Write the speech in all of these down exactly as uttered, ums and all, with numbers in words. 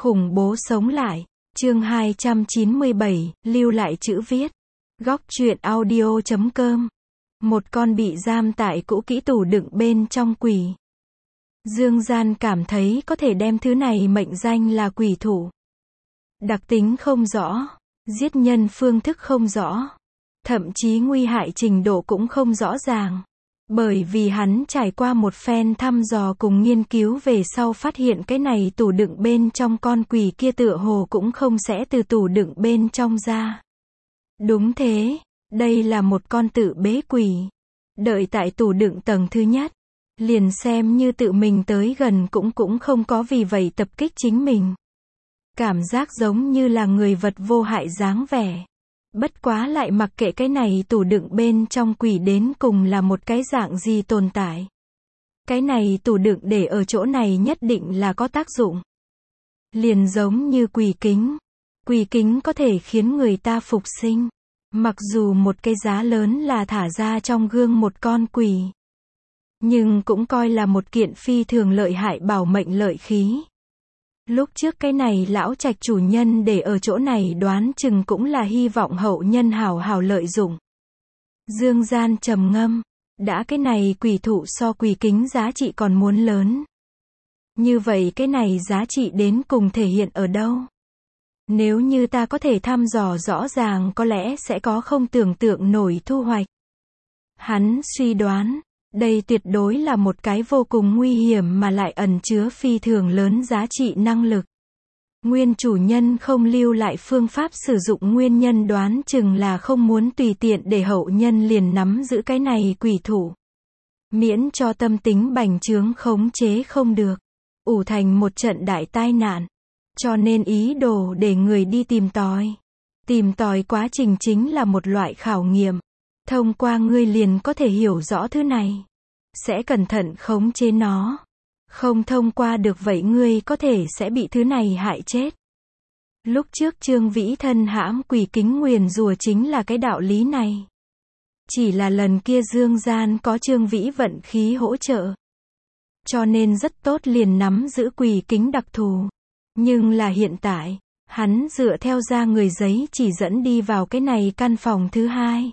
Khủng bố sống lại. Chương hai trăm chín mươi bảy, lưu lại chữ viết. Góc truyện audio chấm com. Một con bị giam tại cũ kỹ tủ đựng bên trong quỷ. Dương Gian cảm thấy có thể đem thứ này mệnh danh là quỷ thủ. Đặc tính không rõ, giết nhân phương thức không rõ, thậm chí nguy hại trình độ cũng không rõ ràng. Bởi vì hắn trải qua một phen thăm dò cùng nghiên cứu về sau phát hiện cái này tủ đựng bên trong con quỷ kia tựa hồ cũng không sẽ từ tủ đựng bên trong ra. Đúng thế, đây là một con tự bế quỷ. Đợi tại tủ đựng tầng thứ nhất, liền xem như tự mình tới gần cũng cũng không có vì vậy tập kích chính mình. Cảm giác giống như là người vật vô hại dáng vẻ. Bất quá lại mặc kệ cái này tủ đựng bên trong quỷ đến cùng là một cái dạng gì tồn tại. Cái này tủ đựng để ở chỗ này nhất định là có tác dụng. Liền giống như quỷ kính. Quỷ kính có thể khiến người ta phục sinh. Mặc dù một cái giá lớn là thả ra trong gương một con quỷ. Nhưng cũng coi là một kiện phi thường lợi hại bảo mệnh lợi khí. Lúc trước cái này lão trạch chủ nhân để ở chỗ này đoán chừng cũng là hy vọng hậu nhân hảo hảo lợi dụng. Dương Gian trầm ngâm, đã cái này quỷ thụ so quỷ kính giá trị còn muốn lớn. Như vậy cái này giá trị đến cùng thể hiện ở đâu? Nếu như ta có thể thăm dò rõ ràng có lẽ sẽ có không tưởng tượng nổi thu hoạch. Hắn suy đoán, đây tuyệt đối là một cái vô cùng nguy hiểm mà lại ẩn chứa phi thường lớn giá trị năng lực. Nguyên chủ nhân không lưu lại phương pháp sử dụng nguyên nhân đoán chừng là không muốn tùy tiện để hậu nhân liền nắm giữ cái này quỷ thủ. Miễn cho tâm tính bành trướng khống chế không được, ủ thành một trận đại tai nạn. Cho nên ý đồ để người đi tìm tòi. Tìm tòi quá trình chính là một loại khảo nghiệm. Thông qua ngươi liền có thể hiểu rõ thứ này. Sẽ cẩn thận khống chế nó. Không thông qua được vậy ngươi có thể sẽ bị thứ này hại chết. Lúc trước Trương Vĩ thân hãm quỷ kính nguyền rủa chính là cái đạo lý này. Chỉ là lần kia Dương Gian có Trương Vĩ vận khí hỗ trợ. Cho nên rất tốt liền nắm giữ quỷ kính đặc thù. Nhưng là hiện tại, hắn dựa theo ra người giấy chỉ dẫn đi vào cái này căn phòng thứ hai.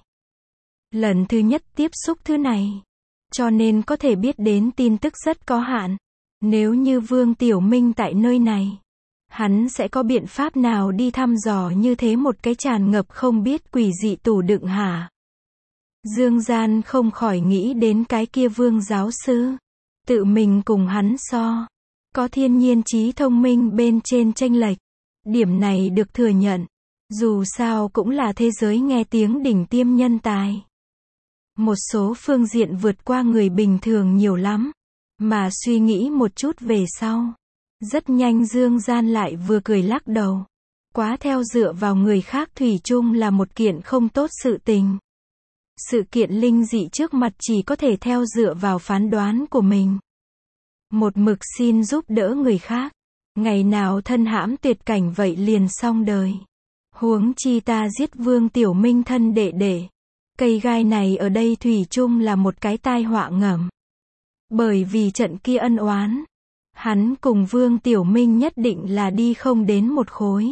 Lần thứ nhất tiếp xúc thứ này. Cho nên có thể biết đến tin tức rất có hạn. Nếu như Vương Tiểu Minh tại nơi này, hắn sẽ có biện pháp nào đi thăm dò như thế một cái tràn ngập không biết quỷ dị tủ đựng hả? Dương Gian không khỏi nghĩ đến cái kia Vương giáo sư. Tự mình cùng hắn so. Có thiên nhiên trí thông minh bên trên chênh lệch. Điểm này được thừa nhận. Dù sao cũng là thế giới nghe tiếng đỉnh tiêm nhân tài. Một số phương diện vượt qua người bình thường nhiều lắm. Mà suy nghĩ một chút về sau. Rất nhanh Dương Gian lại vừa cười lắc đầu. Quá theo dựa vào người khác thủy chung là một kiện không tốt sự tình. Sự kiện linh dị trước mặt chỉ có thể theo dựa vào phán đoán của mình. Một mực xin giúp đỡ người khác. Ngày nào thân hãm tuyệt cảnh vậy liền xong đời. Huống chi ta giết Vương Tiểu Minh thân đệ đệ. Cây gai này ở đây thủy chung là một cái tai họa ngầm. Bởi vì trận kia ân oán. Hắn cùng Vương Tiểu Minh nhất định là đi không đến một khối.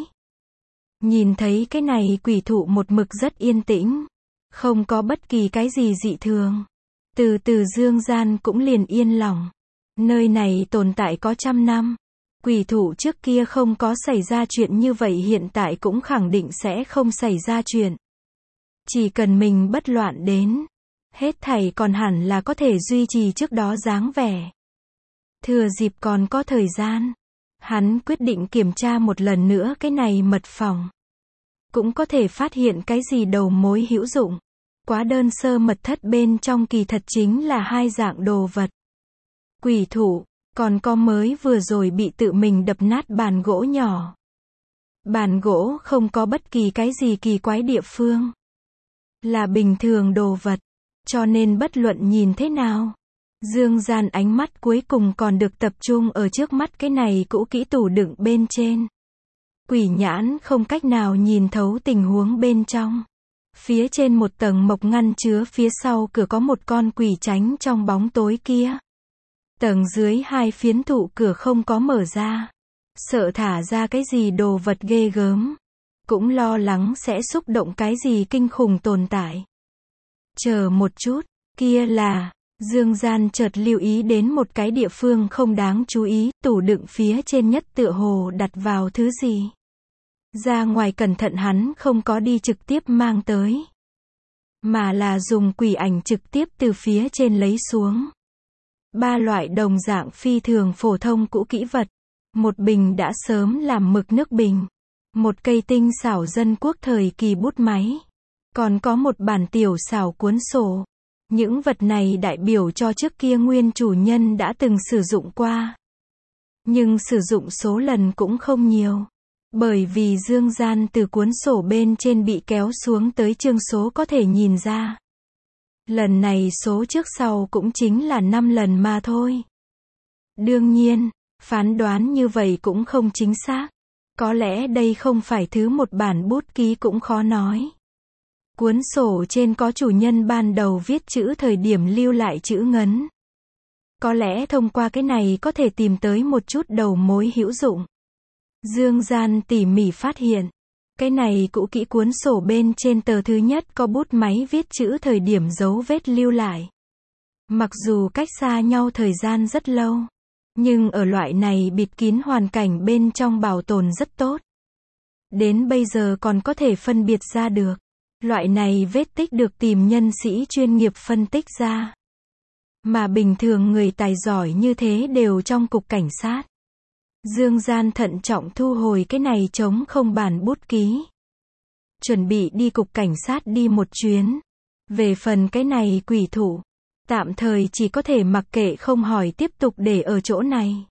Nhìn thấy cái này quỷ thụ một mực rất yên tĩnh. Không có bất kỳ cái gì dị thường. Từ từ Dương Gian cũng liền yên lòng. Nơi này tồn tại có trăm năm. Quỷ thủ trước kia không có xảy ra chuyện như vậy hiện tại cũng khẳng định sẽ không xảy ra chuyện. Chỉ cần mình bất loạn đến. Hết thảy còn hẳn là có thể duy trì trước đó dáng vẻ. Thừa dịp còn có thời gian. Hắn quyết định kiểm tra một lần nữa cái này mật phòng. Cũng có thể phát hiện cái gì đầu mối hữu dụng. Quá đơn sơ mật thất bên trong kỳ thật chính là hai dạng đồ vật. Quỷ thủ, còn có mới vừa rồi bị tự mình đập nát bàn gỗ nhỏ. Bàn gỗ không có bất kỳ cái gì kỳ quái địa phương. Là bình thường đồ vật. Cho nên bất luận nhìn thế nào. Dương Gian ánh mắt cuối cùng còn được tập trung ở trước mắt cái này cũ kỹ tủ đựng bên trên. Quỷ nhãn không cách nào nhìn thấu tình huống bên trong. Phía trên một tầng mộc ngăn chứa phía sau cửa có một con quỷ tránh trong bóng tối kia. Tầng dưới hai phiến thụ cửa không có mở ra. Sợ thả ra cái gì đồ vật ghê gớm. Cũng lo lắng sẽ xúc động cái gì kinh khủng tồn tại. Chờ một chút, kia là, Dương Gian chợt lưu ý đến một cái địa phương không đáng chú ý, tủ đựng phía trên nhất tựa hồ đặt vào thứ gì. Ra ngoài cẩn thận hắn không có đi trực tiếp mang tới. Mà là dùng quỷ ảnh trực tiếp từ phía trên lấy xuống. Ba loại đồng dạng phi thường phổ thông cũ kỹ vật. Một bình đã sớm làm mực nước bình. Một cây tinh xảo dân quốc thời kỳ bút máy. Còn có một bản tiểu xảo cuốn sổ. Những vật này đại biểu cho trước kia nguyên chủ nhân đã từng sử dụng qua. Nhưng sử dụng số lần cũng không nhiều. Bởi vì Dương Gian từ cuốn sổ bên trên bị kéo xuống tới chương số có thể nhìn ra. Lần này số trước sau cũng chính là năm lần mà thôi. Đương nhiên, phán đoán như vậy cũng không chính xác. Có lẽ đây không phải thứ một bản bút ký cũng khó nói. Cuốn sổ trên có chủ nhân ban đầu viết chữ thời điểm lưu lại chữ ngấn. Có lẽ thông qua cái này có thể tìm tới một chút đầu mối hữu dụng. Dương Gian tỉ mỉ phát hiện. Cái này cũ kỹ cuốn sổ bên trên tờ thứ nhất có bút máy viết chữ thời điểm dấu vết lưu lại. Mặc dù cách xa nhau thời gian rất lâu. Nhưng ở loại này bịt kín hoàn cảnh bên trong bảo tồn rất tốt. Đến bây giờ còn có thể phân biệt ra được. Loại này vết tích được tìm nhân sĩ chuyên nghiệp phân tích ra. Mà bình thường người tài giỏi như thế đều trong cục cảnh sát. Dương Gian thận trọng thu hồi cái này trống không bản bút ký. Chuẩn bị đi cục cảnh sát đi một chuyến. Về phần cái này quỷ thủ. Tạm thời chỉ có thể mặc kệ không hỏi tiếp tục để ở chỗ này.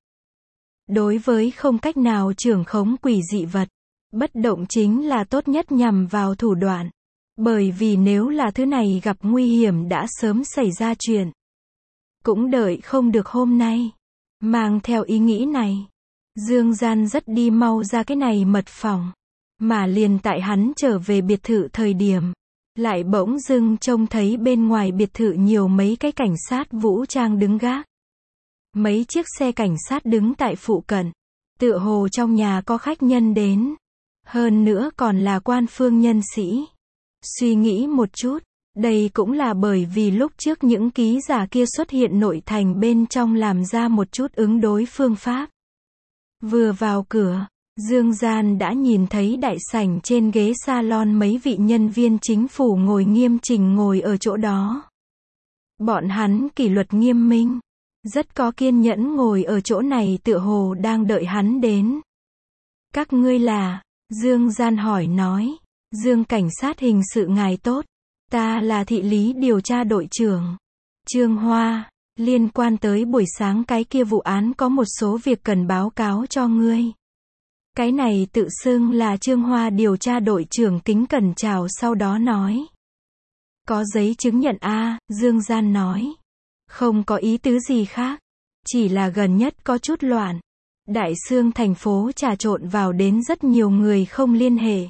Đối với không cách nào trưởng khống quỷ dị vật. Bất động chính là tốt nhất nhằm vào thủ đoạn. Bởi vì nếu là thứ này gặp nguy hiểm đã sớm xảy ra chuyện. Cũng đợi không được hôm nay. Mang theo ý nghĩ này. Dương Gian rất đi mau ra cái này mật phòng. Mà liền tại hắn trở về biệt thự thời điểm. Lại bỗng dưng trông thấy bên ngoài biệt thự nhiều mấy cái cảnh sát vũ trang đứng gác. Mấy chiếc xe cảnh sát đứng tại phụ cận. Tựa hồ trong nhà có khách nhân đến. Hơn nữa còn là quan phương nhân sĩ. Suy nghĩ một chút. Đây cũng là bởi vì lúc trước những ký giả kia xuất hiện nội thành bên trong làm ra một chút ứng đối phương pháp. Vừa vào cửa, Dương Gian đã nhìn thấy đại sảnh trên ghế salon mấy vị nhân viên chính phủ ngồi nghiêm chỉnh ngồi ở chỗ đó. Bọn hắn kỷ luật nghiêm minh, rất có kiên nhẫn ngồi ở chỗ này tựa hồ đang đợi hắn đến. Các ngươi là? Dương Gian hỏi nói. Dương cảnh sát hình sự ngài tốt. Ta là thị lý điều tra đội trưởng. Trương Hoa, liên quan tới buổi sáng cái kia vụ án có một số việc cần báo cáo cho ngươi. Cái này tự xưng là Trương Hoa điều tra đội trưởng kính cẩn chào sau đó nói. Có giấy chứng nhận A, Dương Gian nói. Không có ý tứ gì khác. Chỉ là gần nhất có chút loạn. Đại xương thành phố trà trộn vào đến rất nhiều người không liên hệ.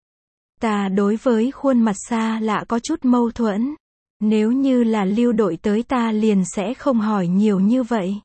Ta đối với khuôn mặt xa lạ có chút mâu thuẫn. Nếu như là lưu đội tới ta liền sẽ không hỏi nhiều như vậy.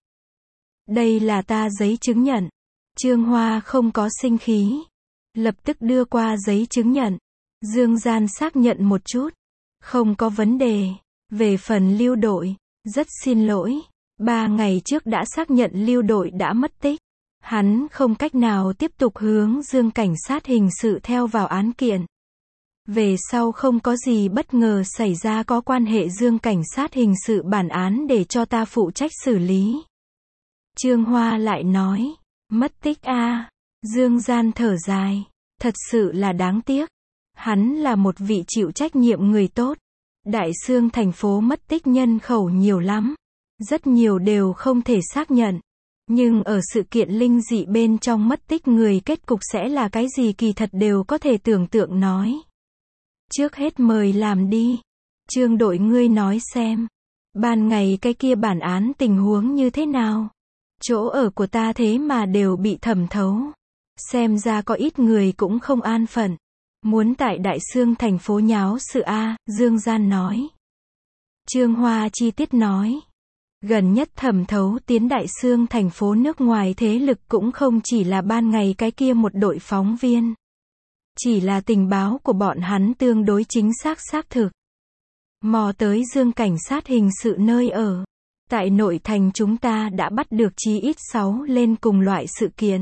Đây là ta giấy chứng nhận. Trương Hoa không có sinh khí. Lập tức đưa qua giấy chứng nhận. Dương Gian xác nhận một chút. Không có vấn đề. Về phần lưu đội. Rất xin lỗi. Ba ngày trước đã xác nhận lưu đội đã mất tích. Hắn không cách nào tiếp tục hướng Dương cảnh sát hình sự theo vào án kiện. Về sau không có gì bất ngờ xảy ra có quan hệ Dương cảnh sát hình sự bản án để cho ta phụ trách xử lý. Trương Hoa lại nói. Mất tích a. Dương Gian thở dài. Thật sự là đáng tiếc. Hắn là một vị chịu trách nhiệm người tốt. Đại xương thành phố mất tích nhân khẩu nhiều lắm. Rất nhiều đều không thể xác nhận. Nhưng ở sự kiện linh dị bên trong mất tích người kết cục sẽ là cái gì kỳ thật đều có thể tưởng tượng nói. Trước hết mời làm đi. Trương đội ngươi nói xem. Ban ngày cái kia bản án tình huống như thế nào? Chỗ ở của ta thế mà đều bị thẩm thấu. Xem ra có ít người cũng không an phận. Muốn tại Đại Xương thành phố nháo sự A, Dương Gian nói. Trương Hoa chi tiết nói. Gần nhất thẩm thấu tiến đại xương thành phố nước ngoài thế lực cũng không chỉ là ban ngày cái kia một đội phóng viên. Chỉ là tình báo của bọn hắn tương đối chính xác xác thực. Mò tới Dương cảnh sát hình sự nơi ở. Tại nội thành chúng ta đã bắt được chí ít sáu lên cùng loại sự kiện.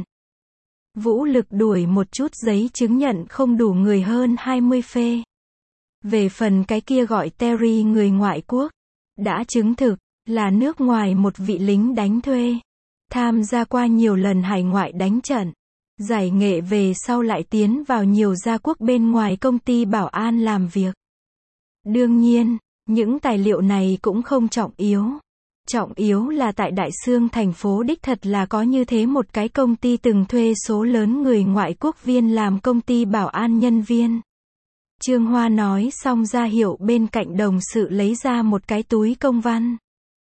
Vũ lực đuổi một chút giấy chứng nhận không đủ người hơn hai mươi phê. Về phần cái kia gọi Terry người ngoại quốc, đã chứng thực, là nước ngoài một vị lính đánh thuê. Tham gia qua nhiều lần hải ngoại đánh trận. Giải nghệ về sau lại tiến vào nhiều gia quốc bên ngoài công ty bảo an làm việc. Đương nhiên, những tài liệu này cũng không trọng yếu. Trọng yếu là tại Đại Xương thành phố đích thật là có như thế một cái công ty từng thuê số lớn người ngoại quốc viên làm công ty bảo an nhân viên. Trương Hoa nói xong ra hiệu bên cạnh đồng sự lấy ra một cái túi công văn.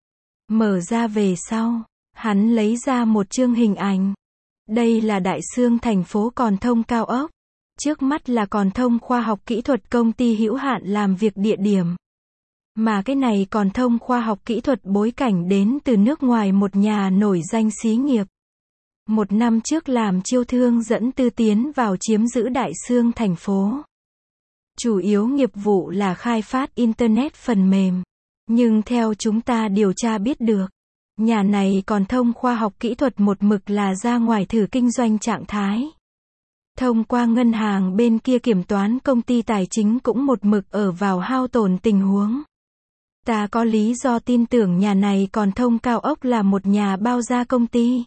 Mở ra về sau, hắn lấy ra một chương hình ảnh. Đây là Đại Xương thành phố Còn Thông cao ốc. Trước mắt là Còn Thông khoa học kỹ thuật công ty hữu hạn làm việc địa điểm. Mà cái này Còn Thông khoa học kỹ thuật bối cảnh đến từ nước ngoài một nhà nổi danh xí nghiệp. Một năm trước làm chiêu thương dẫn tư tiến vào chiếm giữ Đại Xương thành phố. Chủ yếu nghiệp vụ là khai phát Internet phần mềm. Nhưng theo chúng ta điều tra biết được, nhà này Còn Thông khoa học kỹ thuật một mực là ra ngoài thử kinh doanh trạng thái. Thông qua ngân hàng bên kia kiểm toán công ty tài chính cũng một mực ở vào hao tổn tình huống. Ta có lý do tin tưởng nhà này Còn Thông cao ốc là một nhà bao gia công ty.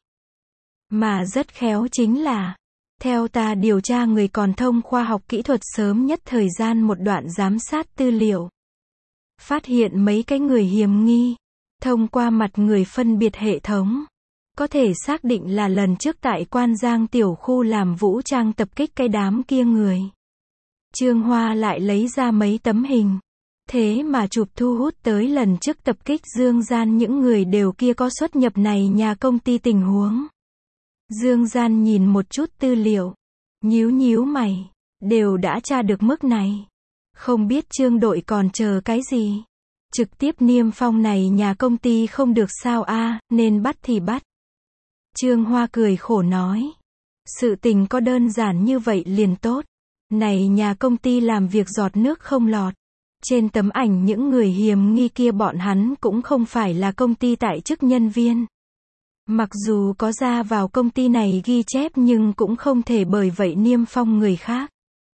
Mà rất khéo chính là, theo ta điều tra người Còn Thông khoa học kỹ thuật sớm nhất thời gian một đoạn giám sát tư liệu. Phát hiện mấy cái người hiểm nghi. Thông qua mặt người phân biệt hệ thống. Có thể xác định là lần trước tại Quan Giang tiểu khu làm vũ trang tập kích cái đám kia người. Trương Hoa lại lấy ra mấy tấm hình. Thế mà chụp thu hút tới lần trước tập kích Dương Gian những người đều kia có xuất nhập này nhà công ty tình huống. Dương Gian nhìn một chút tư liệu. Nhíu nhíu mày. Đều đã tra được mức này. Không biết Trương đội còn chờ cái gì. Trực tiếp niêm phong này nhà công ty không được sao a, nên bắt thì bắt. Trương Hoa cười khổ nói. Sự tình có đơn giản như vậy liền tốt. Này nhà công ty làm việc giọt nước không lọt. Trên tấm ảnh những người hiểm nghi kia bọn hắn cũng không phải là công ty tại chức nhân viên. Mặc dù có ra vào công ty này ghi chép nhưng cũng không thể bởi vậy niêm phong người khác.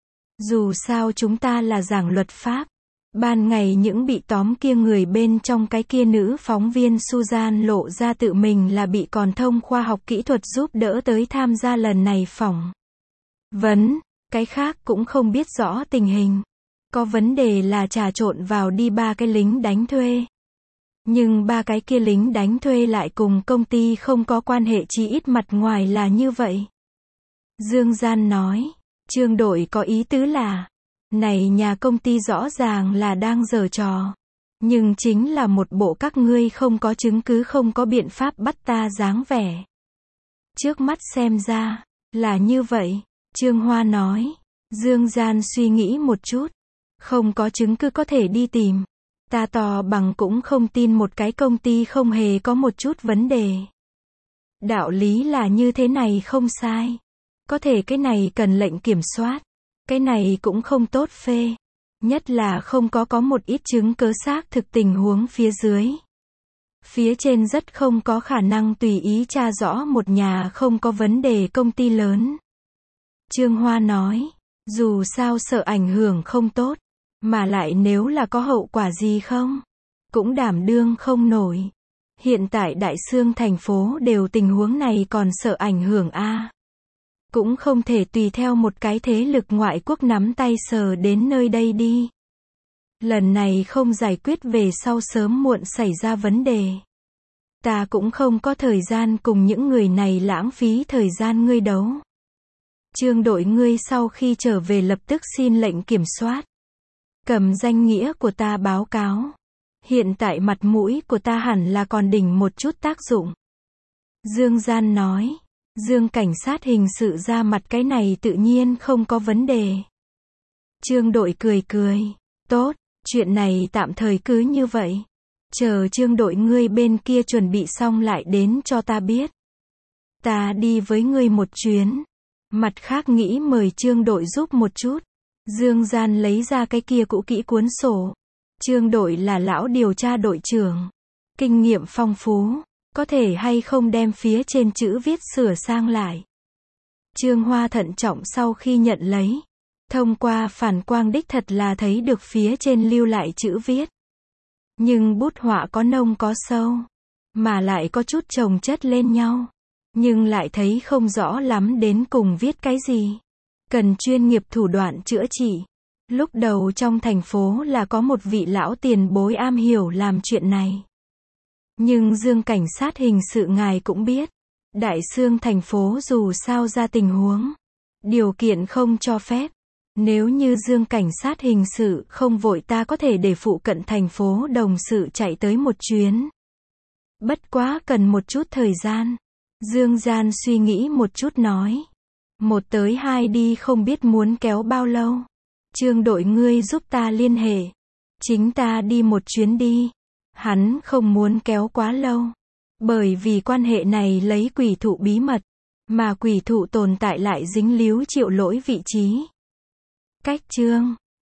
Dù sao chúng ta là giảng luật pháp. Ban ngày những bị tóm kia người bên trong cái kia nữ phóng viên Susan lộ ra tự mình là bị Còn Thông khoa học kỹ thuật giúp đỡ tới tham gia lần này phỏng vấn, cái khác cũng không biết rõ tình hình. Có vấn đề là trà trộn vào đi ba cái lính đánh thuê. Nhưng ba cái kia lính đánh thuê lại cùng công ty không có quan hệ, chỉ ít mặt ngoài là như vậy. Dương Gian nói, Trương đội có ý tứ là, này nhà công ty rõ ràng là đang giở trò. Nhưng chính là một bộ các ngươi không có chứng cứ không có biện pháp bắt ta dáng vẻ. Trước mắt xem ra, là như vậy. Trương Hoa nói. Dương Gian suy nghĩ một chút. Không có chứng cứ có thể đi tìm. Ta to bằng cũng không tin một cái công ty không hề có một chút vấn đề. Đạo lý là như thế này không sai. Có thể cái này cần lệnh kiểm soát. Cái này cũng không tốt phê. Nhất là không có có một ít chứng cứ xác thực tình huống phía dưới. Phía trên rất không có khả năng tùy ý tra rõ một nhà không có vấn đề công ty lớn. Trương Hoa nói, dù sao sợ ảnh hưởng không tốt, mà lại nếu là có hậu quả gì không, cũng đảm đương không nổi. Hiện tại Đại Xương thành phố đều tình huống này còn sợ ảnh hưởng a. Cũng không thể tùy theo một cái thế lực ngoại quốc nắm tay sờ đến nơi đây đi. Lần này không giải quyết về sau sớm muộn xảy ra vấn đề. Ta cũng không có thời gian cùng những người này lãng phí thời gian ngươi đấu. Trương đội ngươi sau khi trở về lập tức xin lệnh kiểm soát. Cầm danh nghĩa của ta báo cáo. Hiện tại mặt mũi của ta hẳn là còn đỉnh một chút tác dụng. Dương Gian nói. Dương cảnh sát hình sự ra mặt cái này tự nhiên không có vấn đề. Trương đội cười cười. Tốt, chuyện này tạm thời cứ như vậy. Chờ Trương đội ngươi bên kia chuẩn bị xong lại đến cho ta biết. Ta đi với ngươi một chuyến. Mặt khác nghĩ mời Trương đội giúp một chút. Dương Gian lấy ra cái kia cũ kỹ cuốn sổ. Trương đội là lão điều tra đội trưởng. Kinh nghiệm phong phú. Có thể hay không đem phía trên chữ viết sửa sang lại. Trương Hoa thận trọng sau khi nhận lấy. Thông qua phản quang đích thật là thấy được phía trên lưu lại chữ viết. Nhưng bút họa có nông có sâu. Mà lại có chút chồng chất lên nhau. Nhưng lại thấy không rõ lắm đến cùng viết cái gì. Cần chuyên nghiệp thủ đoạn chữa trị. Lúc đầu trong thành phố là có một vị lão tiền bối am hiểu làm chuyện này. Nhưng Dương cảnh sát hình sự ngài cũng biết. Đại xương thành phố dù sao ra tình huống. Điều kiện không cho phép. Nếu như Dương cảnh sát hình sự không vội ta có thể để phụ cận thành phố đồng sự chạy tới một chuyến. Bất quá cần một chút thời gian. Dương Gian suy nghĩ một chút nói. Một tới hai đi không biết muốn kéo bao lâu. Trương đội ngươi giúp ta liên hệ. Chính ta đi một chuyến đi. Hắn không muốn kéo quá lâu. Bởi vì quan hệ này lấy quỷ thụ bí mật. Mà quỷ thụ tồn tại lại dính líu Triệu Lỗi vị trí. Cách chương